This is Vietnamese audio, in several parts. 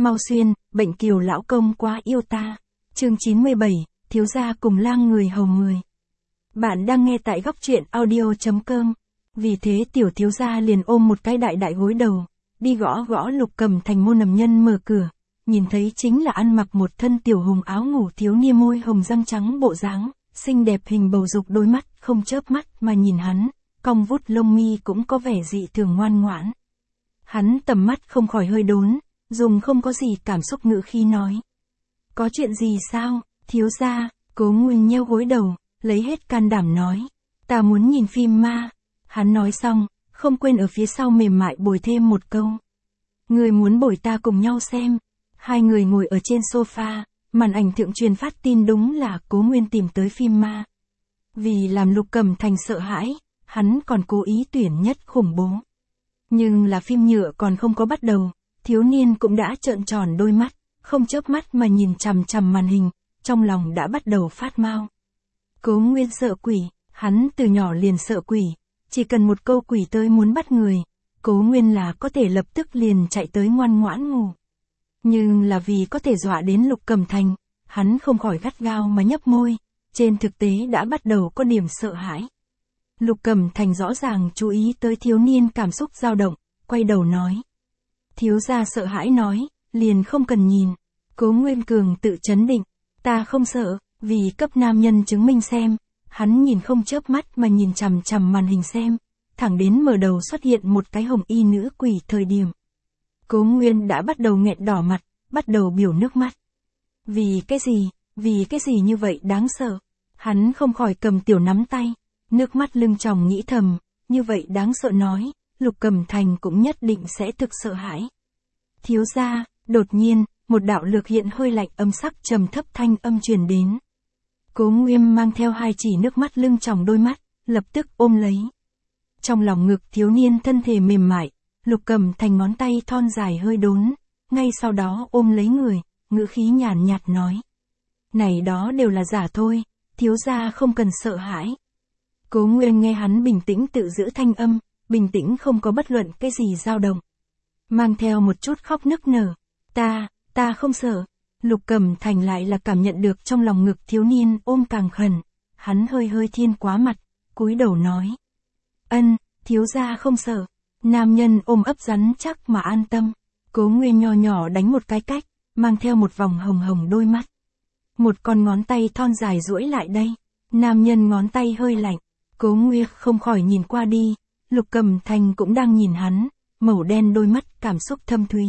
Mau xuyên, bệnh kiều lão công quá yêu ta. Chương 97, thiếu gia cùng lang người hầu người. Bạn đang nghe tại góc truyện audio.com. Vì thế tiểu thiếu gia liền ôm một cái đại đại gối đầu, đi gõ gõ Lục Cẩm Thành môn nằm nhân mở cửa, nhìn thấy chính là ăn mặc một thân tiểu hùng áo ngủ thiếu niên môi hồng răng trắng bộ dáng, xinh đẹp hình bầu dục, đôi mắt không chớp mắt mà nhìn hắn, cong vút lông mi cũng có vẻ dị thường ngoan ngoãn. Hắn tầm mắt không khỏi hơi đốn, dùng không có gì cảm xúc ngữ khi nói. Có chuyện gì sao, thiếu gia? Cố Nguyên nheo gối đầu, lấy hết can đảm nói. Ta muốn nhìn phim ma. Hắn nói xong, không quên ở phía sau mềm mại bồi thêm một câu. Người muốn bồi ta cùng nhau xem. Hai người ngồi ở trên sofa, màn ảnh thượng truyền phát tin đúng là Cố Nguyên tìm tới phim ma. Vì làm Lục Cẩm Thành sợ hãi, hắn còn cố ý tuyển nhất khủng bố. Nhưng là phim nhựa còn không có bắt đầu, thiếu niên cũng đã trợn tròn đôi mắt, không chớp mắt mà nhìn chằm chằm màn hình, trong lòng đã bắt đầu phát mau. Cố Nguyên sợ quỷ, hắn từ nhỏ liền sợ quỷ, chỉ cần một câu quỷ tới muốn bắt người, Cố Nguyên là có thể lập tức liền chạy tới ngoan ngoãn ngủ. Nhưng là vì có thể dọa đến Lục Cẩm Thành, hắn không khỏi gắt gao mà nhấp môi, trên thực tế đã bắt đầu có điểm sợ hãi. Lục Cẩm Thành rõ ràng chú ý tới thiếu niên cảm xúc dao động, quay đầu nói. Thiếu gia sợ hãi nói, liền không cần nhìn. Cố Nguyên cường tự trấn định, ta không sợ, vì cấp nam nhân chứng minh xem. Hắn nhìn không chớp mắt mà nhìn chằm chằm màn hình xem, thẳng đến mở đầu xuất hiện một cái hồng y nữ quỷ thời điểm. Cố Nguyên đã bắt đầu nghẹn đỏ mặt, bắt đầu biểu nước mắt. Vì cái gì như vậy đáng sợ? Hắn không khỏi cầm tiểu nắm tay, nước mắt lưng tròng nghĩ thầm, như vậy đáng sợ nói, Lục Cẩm Thành cũng nhất định sẽ thực sợ hãi. Thiếu gia, đột nhiên, một đạo lược hiện hơi lạnh âm sắc trầm thấp thanh âm truyền đến. Cố Nguyên mang theo hai chỉ nước mắt lưng tròng đôi mắt, lập tức ôm lấy. Trong lòng ngực thiếu niên thân thể mềm mại, Lục Cẩm Thành ngón tay thon dài hơi đốn, ngay sau đó ôm lấy người, ngữ khí nhàn nhạt nói. Này đó đều là giả thôi, thiếu gia không cần sợ hãi. Cố Nguyên nghe hắn bình tĩnh tự giữ thanh âm, bình tĩnh không có bất luận cái gì dao động. Mang theo một chút khóc nức nở. Ta không sợ. Lục Cẩm Thành lại là cảm nhận được trong lòng ngực thiếu niên ôm càng khẩn. Hắn hơi thiên quá mặt, cúi đầu nói. Thiếu gia không sợ. Nam nhân ôm ấp rắn chắc mà an tâm. Cố Nguyên nho nhỏ đánh một cái cách, mang theo một vòng hồng hồng đôi mắt. Một con ngón tay thon dài duỗi lại đây. Nam nhân ngón tay hơi lạnh. Cố Nguyên không khỏi nhìn qua đi. Lục Cẩm Thành cũng đang nhìn hắn, màu đen đôi mắt cảm xúc thâm thúy.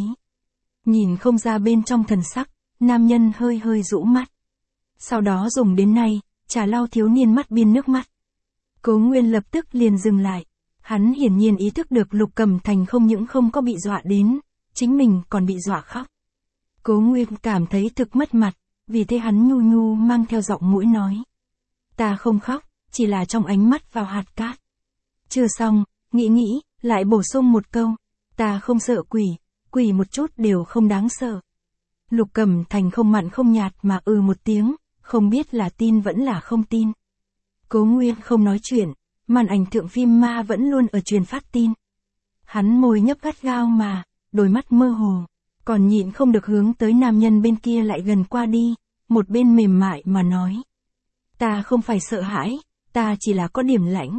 Nhìn không ra bên trong thần sắc, nam nhân hơi rũ mắt. Sau đó dùng đến nay, trà lau thiếu niên mắt biên nước mắt. Cố Nguyên lập tức liền dừng lại. Hắn hiển nhiên ý thức được Lục Cẩm Thành không những không có bị dọa đến, chính mình còn bị dọa khóc. Cố Nguyên cảm thấy thực mất mặt, vì thế hắn nhu mang theo giọng mũi nói. Ta không khóc, chỉ là trong ánh mắt vào hạt cát. Chưa xong, nghĩ, lại bổ sung một câu. Ta không sợ quỷ một chút đều không đáng sợ. Lục Cẩm Thành không mặn không nhạt mà một tiếng, không biết là tin vẫn là không tin. Cố Nguyên không nói chuyện, màn ảnh thượng phim ma vẫn luôn ở truyền phát tin. Hắn môi nhấp gắt gao mà, đôi mắt mơ hồ, còn nhịn không được hướng tới nam nhân bên kia lại gần qua đi, một bên mềm mại mà nói. Ta không phải sợ hãi, ta chỉ là có điểm lãnh.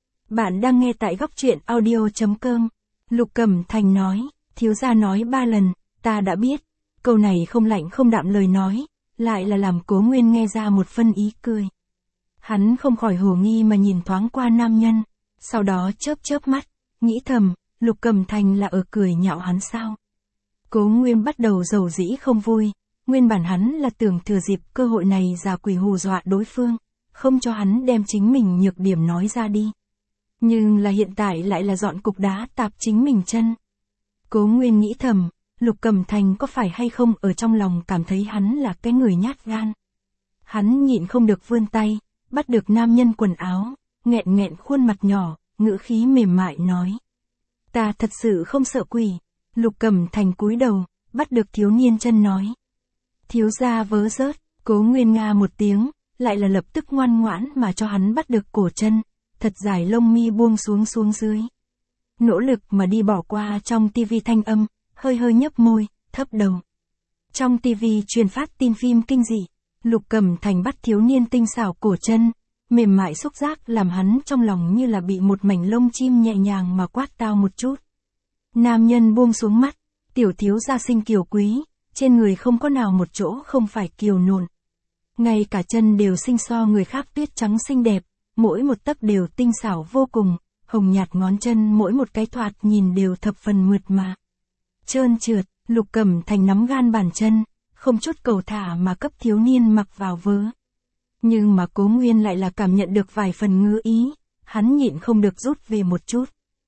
Bạn đang nghe tại góc truyện audio.com. Lục Cẩm Thành nói, thiếu gia nói 3 lần, ta đã biết. Câu này không lạnh không đạm lời nói, lại là làm Cố Nguyên nghe ra một phân ý cười. Hắn không khỏi hồ nghi mà nhìn thoáng qua nam nhân, sau đó chớp mắt, nghĩ thầm, Lục Cẩm Thành là ở cười nhạo hắn sao. Cố Nguyên bắt đầu dầu dĩ không vui, nguyên bản hắn là tưởng thừa dịp cơ hội này giả quỷ hù dọa đối phương, không cho hắn đem chính mình nhược điểm nói ra đi. Nhưng là hiện tại lại là dọn cục đá tạp chính mình chân. Cố Nguyên nghĩ thầm, Lục Cẩm Thành có phải hay không ở trong lòng cảm thấy hắn là cái người nhát gan. Hắn nhịn không được vươn tay, bắt được nam nhân quần áo, nghẹn khuôn mặt nhỏ, ngữ khí mềm mại nói. Ta thật sự không sợ quỷ. Lục Cẩm Thành cúi đầu, bắt được thiếu niên chân nói. Thiếu gia vớ rớt. Cố Nguyên nga một tiếng, lại là lập tức ngoan ngoãn mà cho hắn bắt được cổ chân, thật dài lông mi buông xuống dưới. Nỗ lực mà đi bỏ qua trong tivi thanh âm, hơi nhấp môi, thấp đầu. Trong TV truyền phát tin phim kinh dị, Lục Cẩm Thành bắt thiếu niên tinh xảo cổ chân, mềm mại xúc giác làm hắn trong lòng như là bị một mảnh lông chim nhẹ nhàng mà quát tao một chút. Nam nhân buông xuống mắt, tiểu thiếu gia sinh kiều quý, trên người không có nào một chỗ không phải kiều nộn. Ngay cả chân đều xinh so người khác tuyết trắng xinh đẹp, mỗi một tấc đều tinh xảo vô cùng, hồng nhạt ngón chân mỗi một cái thoạt nhìn đều thập phần mượt mà. Trơn trượt, Lục Cẩm Thành nắm gan bàn chân, không chút cầu thả mà cấp thiếu niên mặc vào vớ. Nhưng mà Cố Nguyên lại là cảm nhận được vài phần ngứa ý, hắn nhịn không được rút về một chút.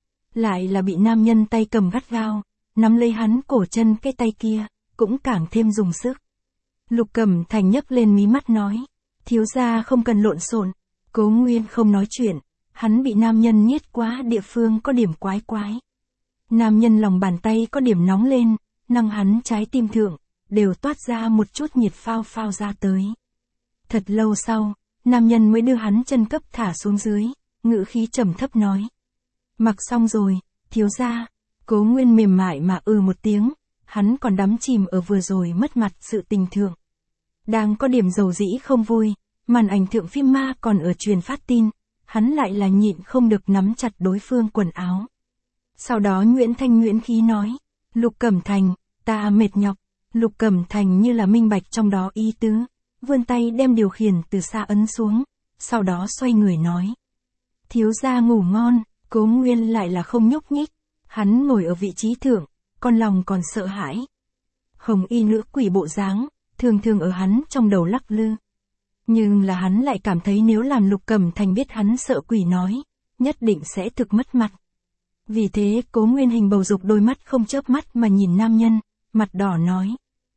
Lại là bị nam nhân tay cầm gắt gao, nắm lấy hắn cổ chân, cái tay kia, cũng càng thêm dùng sức. Lục Cẩm Thành nhấc lên mí mắt nói, thiếu gia không cần lộn xộn. Cố Nguyên không nói chuyện, hắn bị nam nhân nhiết quá địa phương có điểm quái quái. Nam nhân lòng bàn tay có điểm nóng lên, năng hắn trái tim thượng, đều toát ra một chút nhiệt phao phao ra tới. Thật lâu sau, nam nhân mới đưa hắn chân cấp thả xuống dưới, ngữ khí trầm thấp nói. Mặc xong rồi, thiếu gia. Cố Nguyên mềm mại mà một tiếng, hắn còn đắm chìm ở vừa rồi mất mặt sự tình thượng. Đang có điểm dầu dĩ không vui, màn ảnh thượng phim ma còn ở truyền phát tin, hắn lại là nhịn không được nắm chặt đối phương quần áo. Sau đó Nguyễn Thanh Nguyễn khí nói, Lục Cẩm Thành, ta mệt nhọc. Lục Cẩm Thành như là minh bạch trong đó ý tứ, vươn tay đem điều khiển từ xa ấn xuống, sau đó xoay người nói. Thiếu gia ngủ ngon. Cố Nguyên lại là không nhúc nhích, hắn ngồi ở vị trí thượng, con lòng còn sợ hãi. Hồng y nữ quỷ bộ dáng, thường thường ở hắn trong đầu lắc lư. Nhưng là hắn lại cảm thấy nếu làm Lục Cẩm Thành biết hắn sợ quỷ nói, nhất định sẽ thực mất mặt. Vì thế Cố Nguyên hình bầu dục đôi mắt không chớp mắt mà nhìn nam nhân, mặt đỏ nói.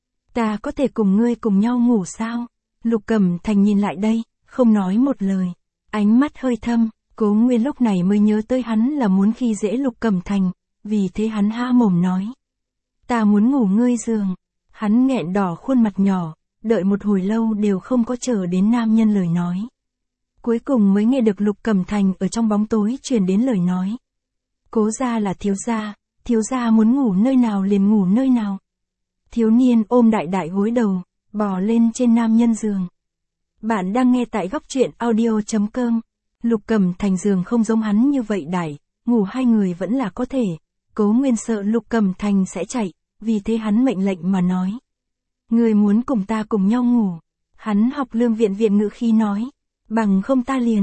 Ta có thể cùng ngươi cùng nhau ngủ sao? Lục Cẩm Thành nhìn lại đây, không nói một lời, ánh mắt hơi thâm. Cố Nguyên lúc này mới nhớ tới hắn là muốn khi dễ Lục Cẩm Thành, vì thế hắn há mồm nói. Ta muốn ngủ ngươi giường. Hắn nghẹn đỏ khuôn mặt nhỏ, đợi một hồi lâu đều không có chờ đến nam nhân lời nói. Cuối cùng mới nghe được Lục Cẩm Thành ở trong bóng tối truyền đến lời nói. Cố gia là thiếu gia muốn ngủ nơi nào liền ngủ nơi nào. Thiếu niên ôm đại đại gối đầu, bò lên trên nam nhân giường. Bạn đang nghe tại góc truyện audio.com. Lục Cẩm Thành giường không giống hắn như vậy đại, ngủ hai người vẫn là có thể. Cố Nguyên sợ Lục Cẩm Thành sẽ chạy, vì thế hắn mệnh lệnh mà nói. Người muốn cùng ta cùng nhau ngủ. Hắn học lương viện ngữ khí nói. Bằng không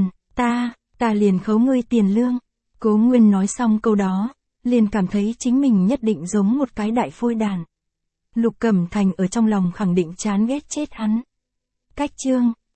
ta liền khấu ngươi tiền lương. Cố Nguyên nói xong câu đó, liền cảm thấy chính mình nhất định giống một cái đại phôi đàn. Lục Cẩm Thành ở trong lòng khẳng định chán ghét chết hắn. Cách chương